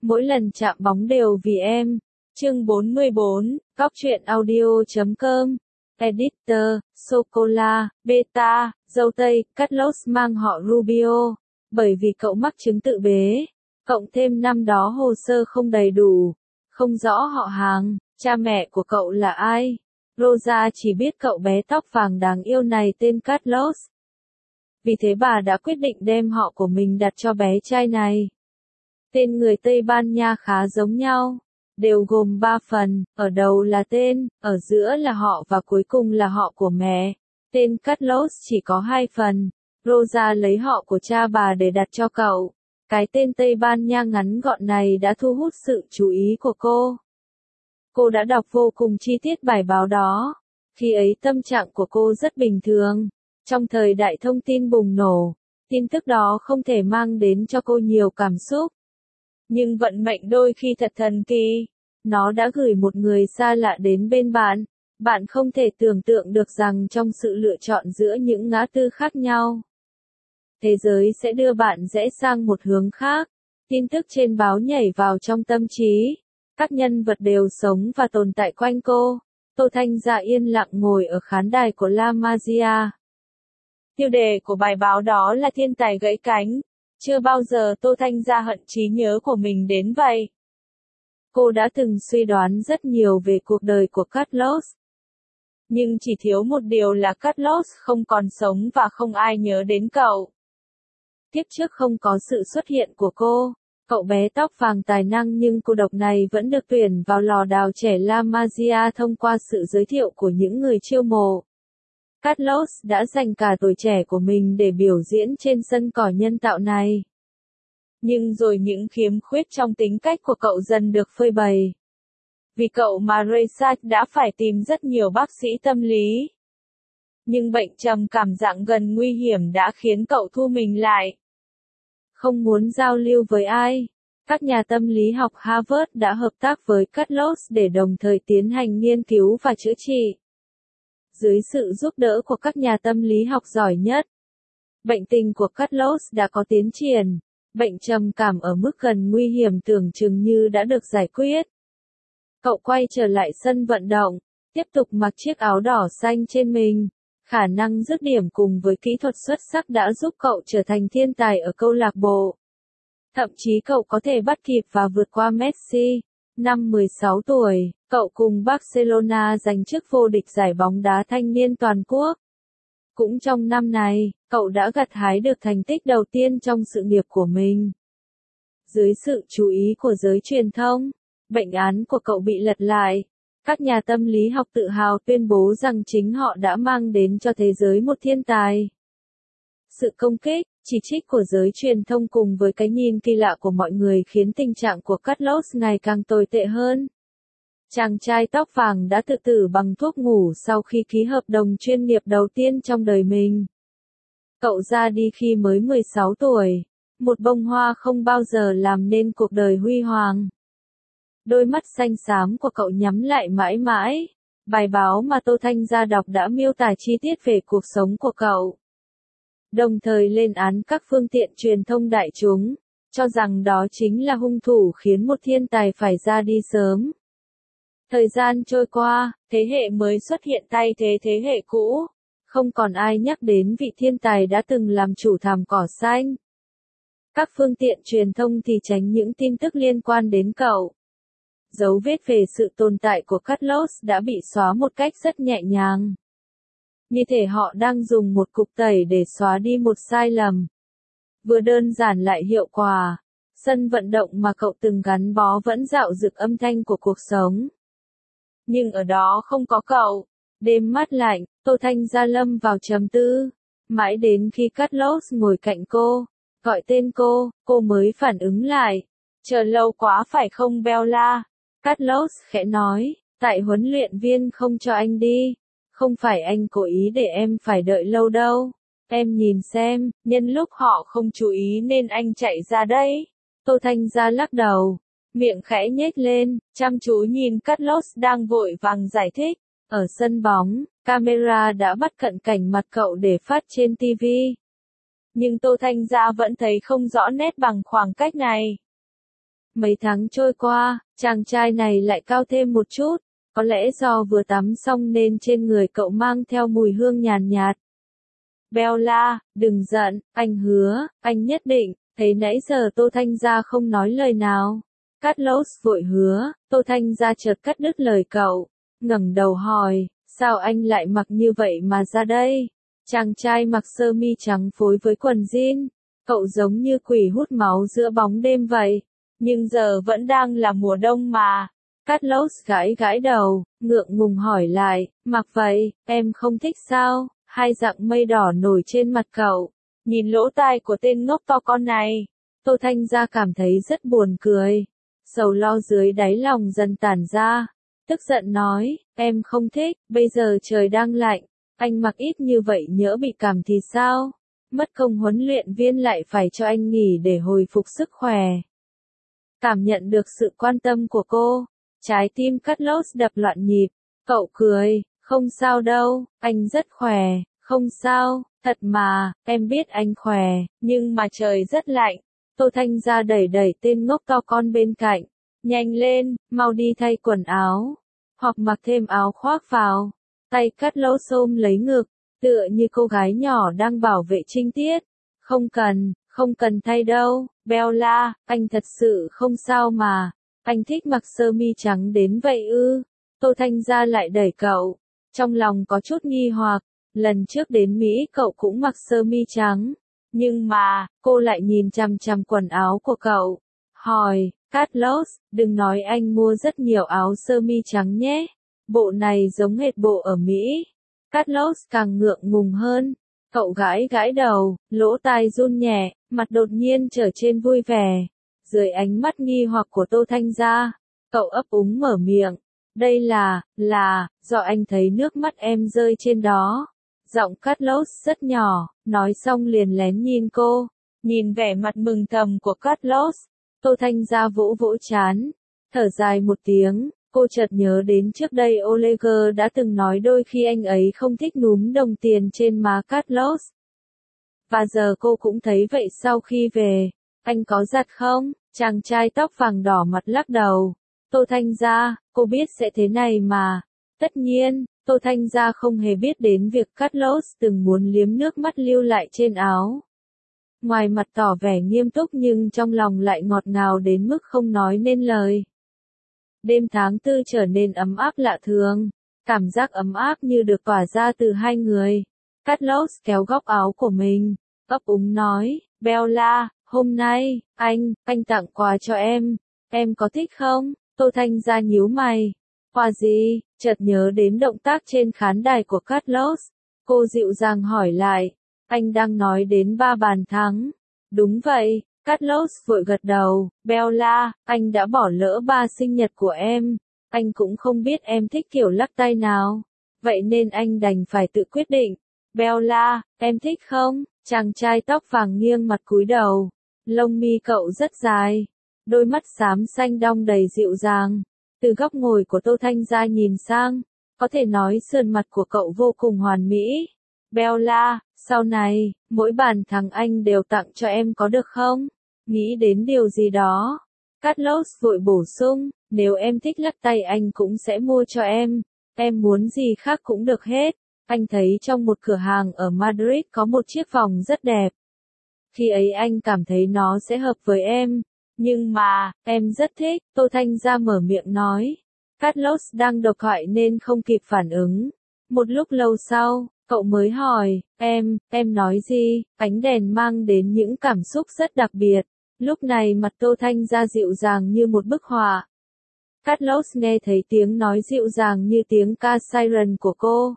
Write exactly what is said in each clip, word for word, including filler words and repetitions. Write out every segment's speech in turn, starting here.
Mỗi lần chạm bóng đều vì em. Chương bốn mươi bốn, Cóc truyện audio chấm com. Editor, Sô-cô-la, Beta, dâu tây, Carlos mang họ Rubio. Bởi vì cậu mắc chứng tự bế. Cộng thêm năm đó hồ sơ không đầy đủ. Không rõ họ hàng, cha mẹ của cậu là ai. Rosa chỉ biết cậu bé tóc vàng đáng yêu này tên Carlos. Vì thế bà đã quyết định đem họ của mình đặt cho bé trai này. Tên người Tây Ban Nha khá giống nhau, đều gồm ba phần, ở đầu là tên, ở giữa là họ và cuối cùng là họ của mẹ. Tên Carlos chỉ có hai phần, Rosa lấy họ của cha bà để đặt cho cậu. Cái tên Tây Ban Nha ngắn gọn này đã thu hút sự chú ý của cô. Cô đã đọc vô cùng chi tiết bài báo đó. Khi ấy tâm trạng của cô rất bình thường. Trong thời đại thông tin bùng nổ, tin tức đó không thể mang đến cho cô nhiều cảm xúc. Nhưng vận mệnh đôi khi thật thần kỳ. Nó đã gửi một người xa lạ đến bên bạn. Bạn không thể tưởng tượng được rằng trong sự lựa chọn giữa những ngã tư khác nhau, thế giới sẽ đưa bạn rẽ sang một hướng khác. Tin tức trên báo nhảy vào trong tâm trí. Các nhân vật đều sống và tồn tại quanh cô. Tô Thanh Gia yên lặng ngồi ở khán đài của La Magia. Tiêu đề của bài báo đó là thiên tài gãy cánh. Chưa bao giờ Tô Thanh Gia hận trí nhớ của mình đến vậy. Cô đã từng suy đoán rất nhiều về cuộc đời của Carlos. Nhưng chỉ thiếu một điều là Carlos không còn sống và không ai nhớ đến cậu. Tiếp trước không có sự xuất hiện của cô, cậu bé tóc vàng tài năng nhưng cô độc này vẫn được tuyển vào lò đào trẻ La Magia thông qua sự giới thiệu của những người chiêu mộ. Carlos đã dành cả tuổi trẻ của mình để biểu diễn trên sân cỏ nhân tạo này. Nhưng rồi những khiếm khuyết trong tính cách của cậu dần được phơi bày. Vì cậu mà Reza đã phải tìm rất nhiều bác sĩ tâm lý. Nhưng bệnh trầm cảm dạng gần nguy hiểm đã khiến cậu thu mình lại. Không muốn giao lưu với ai, các nhà tâm lý học Harvard đã hợp tác với Carlos để đồng thời tiến hành nghiên cứu và chữa trị. Dưới sự giúp đỡ của các nhà tâm lý học giỏi nhất, bệnh tình của Carlos đã có tiến triển. Bệnh trầm cảm ở mức gần nguy hiểm tưởng chừng như đã được giải quyết. Cậu quay trở lại sân vận động, tiếp tục mặc chiếc áo đỏ xanh trên mình. Khả năng dứt điểm cùng với kỹ thuật xuất sắc đã giúp cậu trở thành thiên tài ở câu lạc bộ. Thậm chí cậu có thể bắt kịp và vượt qua Messi. Năm mười sáu tuổi, cậu cùng Barcelona giành chức vô địch giải bóng đá thanh niên toàn quốc. Cũng trong năm này, cậu đã gặt hái được thành tích đầu tiên trong sự nghiệp của mình. Dưới sự chú ý của giới truyền thông, bệnh án của cậu bị lật lại. Các nhà tâm lý học tự hào tuyên bố rằng chính họ đã mang đến cho thế giới một thiên tài. Sự công kích, chỉ trích của giới truyền thông cùng với cái nhìn kỳ lạ của mọi người khiến tình trạng của Carlos ngày càng tồi tệ hơn. Chàng trai tóc vàng đã tự tử bằng thuốc ngủ sau khi ký hợp đồng chuyên nghiệp đầu tiên trong đời mình. Cậu ra đi khi mới mười sáu tuổi, một bông hoa không bao giờ làm nên cuộc đời huy hoàng. Đôi mắt xanh xám của cậu nhắm lại mãi mãi. Bài báo mà Tô Thanh Gia đọc đã miêu tả chi tiết về cuộc sống của cậu. Đồng thời lên án các phương tiện truyền thông đại chúng, cho rằng đó chính là hung thủ khiến một thiên tài phải ra đi sớm. Thời gian trôi qua, thế hệ mới xuất hiện thay thế thế hệ cũ. Không còn ai nhắc đến vị thiên tài đã từng làm chủ thảm cỏ xanh. Các phương tiện truyền thông thì tránh những tin tức liên quan đến cậu. Dấu vết về sự tồn tại của Carlos đã bị xóa một cách rất nhẹ nhàng. Như thể họ đang dùng một cục tẩy để xóa đi một sai lầm. Vừa đơn giản lại hiệu quả. Sân vận động mà cậu từng gắn bó vẫn dạo dực âm thanh của cuộc sống. Nhưng ở đó không có cậu. Đêm mát lạnh, Tô Thanh Gia lâm vào trầm tư. Mãi đến khi Carlos ngồi cạnh cô, gọi tên cô, cô mới phản ứng lại. Chờ lâu quá phải không Bella? Carlos khẽ nói, tại huấn luyện viên không cho anh đi. Không phải anh cố ý để em phải đợi lâu đâu. Em nhìn xem, nhân lúc họ không chú ý nên anh chạy ra đây. Tô Thanh Gia lắc đầu, miệng khẽ nhếch lên, chăm chú nhìn Carlos đang vội vàng giải thích. Ở sân bóng, camera đã bắt cận cảnh mặt cậu để phát trên ti vi. Nhưng Tô Thanh Gia vẫn thấy không rõ nét bằng khoảng cách này. Mấy tháng trôi qua, chàng trai này lại cao thêm một chút, có lẽ do vừa tắm xong nên trên người cậu mang theo mùi hương nhàn nhạt. Bella, đừng giận, anh hứa, anh nhất định, thấy nãy giờ Tô Thanh Gia không nói lời nào. Carlos vội hứa, Tô Thanh Gia chợt cắt đứt lời cậu, ngẩng đầu hỏi, sao anh lại mặc như vậy mà ra đây? Chàng trai mặc sơ mi trắng phối với quần jean, cậu giống như quỷ hút máu giữa bóng đêm vậy. Nhưng giờ vẫn đang là mùa đông mà. Carlos gãi gãi đầu, ngượng ngùng hỏi lại, mặc vậy, em không thích sao? Hai dặng mây đỏ nổi trên mặt cậu. Nhìn lỗ tai của tên ngốc to con này. Tô Thanh Gia cảm thấy rất buồn cười. Sầu lo dưới đáy lòng dần tản ra. Tức giận nói, em không thích, bây giờ trời đang lạnh. Anh mặc ít như vậy nhỡ bị cảm thì sao? Mất công huấn luyện viên lại phải cho anh nghỉ để hồi phục sức khỏe. Cảm nhận được sự quan tâm của cô, trái tim Carlos đập loạn nhịp. Cậu cười, không sao đâu, anh rất khỏe, không sao, thật mà, em biết anh khỏe, nhưng mà trời rất lạnh. Tô Thanh Gia đẩy đẩy tên ngốc to con bên cạnh, nhanh lên, mau đi thay quần áo, hoặc mặc thêm áo khoác vào. Tay Carlos ôm lấy ngực, tựa như cô gái nhỏ đang bảo vệ trinh tiết. Không cần, không cần thay đâu, Bella, anh thật sự không sao mà. Anh thích mặc sơ mi trắng đến vậy ư? Tô Thanh Gia lại đẩy cậu, trong lòng có chút nghi hoặc. Lần trước đến Mỹ cậu cũng mặc sơ mi trắng, nhưng mà, cô lại nhìn chằm chằm quần áo của cậu. Hỏi, Carlos, đừng nói anh mua rất nhiều áo sơ mi trắng nhé. Bộ này giống hệt bộ ở Mỹ. Carlos càng ngượng ngùng hơn. Cậu gãi gãi đầu, lỗ tai run nhẹ, mặt đột nhiên trở trên vui vẻ. Dưới ánh mắt nghi hoặc của Tô Thanh Gia, cậu ấp úng mở miệng. Đây là, là, do anh thấy nước mắt em rơi trên đó. Giọng Carlos rất nhỏ, nói xong liền lén nhìn cô. Nhìn vẻ mặt mừng thầm của Carlos, Tô Thanh Gia vỗ vỗ chán, thở dài một tiếng. Cô chợt nhớ đến trước đây Oleger đã từng nói đôi khi anh ấy không thích núm đồng tiền trên má Carlos. Và giờ cô cũng thấy vậy sau khi về. Anh có giặt không? Chàng trai tóc vàng đỏ mặt lắc đầu. Tô Thanh Gia, cô biết sẽ thế này mà. Tất nhiên, Tô Thanh Gia không hề biết đến việc Carlos từng muốn liếm nước mắt lưu lại trên áo. Ngoài mặt tỏ vẻ nghiêm túc nhưng trong lòng lại ngọt ngào đến mức không nói nên lời. Đêm tháng tư trở nên ấm áp lạ thường, cảm giác ấm áp như được tỏa ra từ hai người. Carlos kéo góc áo của mình, ấp úng nói, Bella, hôm nay, anh, anh tặng quà cho em, em có thích không? Tô Thanh Gia nhíu mày, quà gì? Chợt nhớ đến động tác trên khán đài của Carlos, cô dịu dàng hỏi lại, anh đang nói đến ba bàn thắng. Đúng vậy. Carlos vội gật đầu, Bella, anh đã bỏ lỡ ba sinh nhật của em, anh cũng không biết em thích kiểu lắc tay nào, vậy nên anh đành phải tự quyết định. Bella, em thích không? Chàng trai tóc vàng nghiêng mặt cúi đầu, lông mi cậu rất dài, đôi mắt xám xanh đong đầy dịu dàng. Từ góc ngồi của Tô Thanh Gia nhìn sang, có thể nói sườn mặt của cậu vô cùng hoàn mỹ. Bella, sau này, mỗi bàn thắng anh đều tặng cho em có được không? Nghĩ đến điều gì đó. Carlos vội bổ sung, nếu em thích lắc tay anh cũng sẽ mua cho em. Em muốn gì khác cũng được hết. Anh thấy trong một cửa hàng ở Madrid có một chiếc vòng rất đẹp. Khi ấy anh cảm thấy nó sẽ hợp với em. Nhưng mà, em rất thích, Tô Thanh Gia mở miệng nói. Carlos đang đọc thoại nên không kịp phản ứng. Một lúc lâu sau, cậu mới hỏi, em, em nói gì? Ánh đèn mang đến những cảm xúc rất đặc biệt. Lúc này mặt Tô Thanh Gia dịu dàng như một bức họa. Carlos nghe thấy tiếng nói dịu dàng như tiếng ca siren của cô.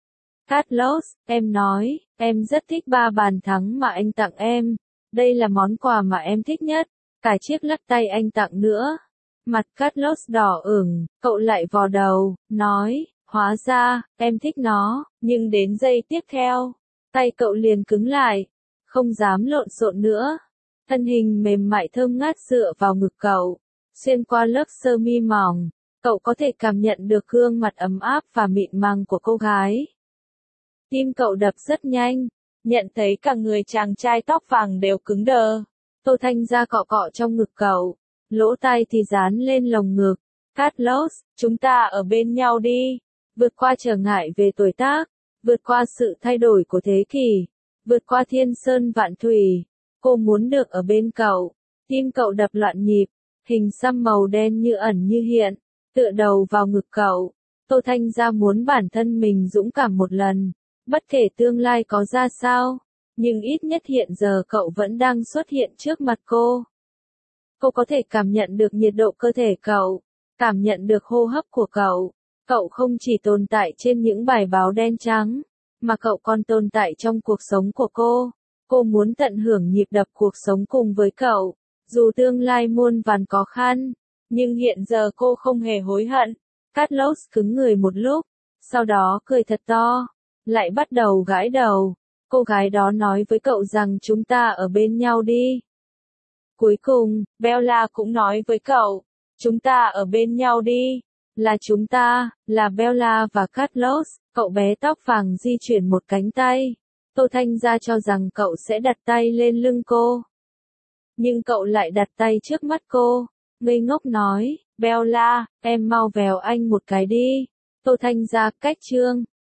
Carlos, em nói, em rất thích ba bàn thắng mà anh tặng em. Đây là món quà mà em thích nhất. Cả chiếc lắc tay anh tặng nữa. Mặt Carlos đỏ ửng, cậu lại vò đầu, nói, hóa ra, em thích nó, nhưng đến giây tiếp theo, tay cậu liền cứng lại, không dám lộn xộn nữa. Thân hình mềm mại thơm ngát dựa vào ngực cậu, xuyên qua lớp sơ mi mỏng, cậu có thể cảm nhận được gương mặt ấm áp và mịn màng của cô gái. Tim cậu đập rất nhanh, nhận thấy cả người chàng trai tóc vàng đều cứng đờ. Tô Thanh Gia cọ cọ trong ngực cậu, lỗ tai thì dán lên lồng ngực. Carlos, chúng ta ở bên nhau đi. Vượt qua trở ngại về tuổi tác, vượt qua sự thay đổi của thế kỷ, vượt qua thiên sơn vạn thủy. Cô muốn được ở bên cậu. Tim cậu đập loạn nhịp, hình xăm màu đen như ẩn như hiện, tựa đầu vào ngực cậu. Tô Thanh Gia muốn bản thân mình dũng cảm một lần, bất kể tương lai có ra sao, nhưng ít nhất hiện giờ cậu vẫn đang xuất hiện trước mặt cô. Cô có thể cảm nhận được nhiệt độ cơ thể cậu, cảm nhận được hô hấp của cậu. Cậu không chỉ tồn tại trên những bài báo đen trắng, mà cậu còn tồn tại trong cuộc sống của cô. Cô muốn tận hưởng nhịp đập cuộc sống cùng với cậu, dù tương lai muôn vàn khó khăn, nhưng hiện giờ cô không hề hối hận. Carlos cứng người một lúc, sau đó cười thật to, lại bắt đầu gãi đầu. Cô gái đó nói với cậu rằng chúng ta ở bên nhau đi. Cuối cùng, Bella cũng nói với cậu, chúng ta ở bên nhau đi. Là chúng ta, là Bella và Carlos. Cậu bé tóc vàng di chuyển một cánh tay. Tô Thanh Gia cho rằng cậu sẽ đặt tay lên lưng cô. Nhưng cậu lại đặt tay trước mắt cô. Ngây ngốc nói, Bella, em mau vèo anh một cái đi. Tô Thanh Gia cách chương.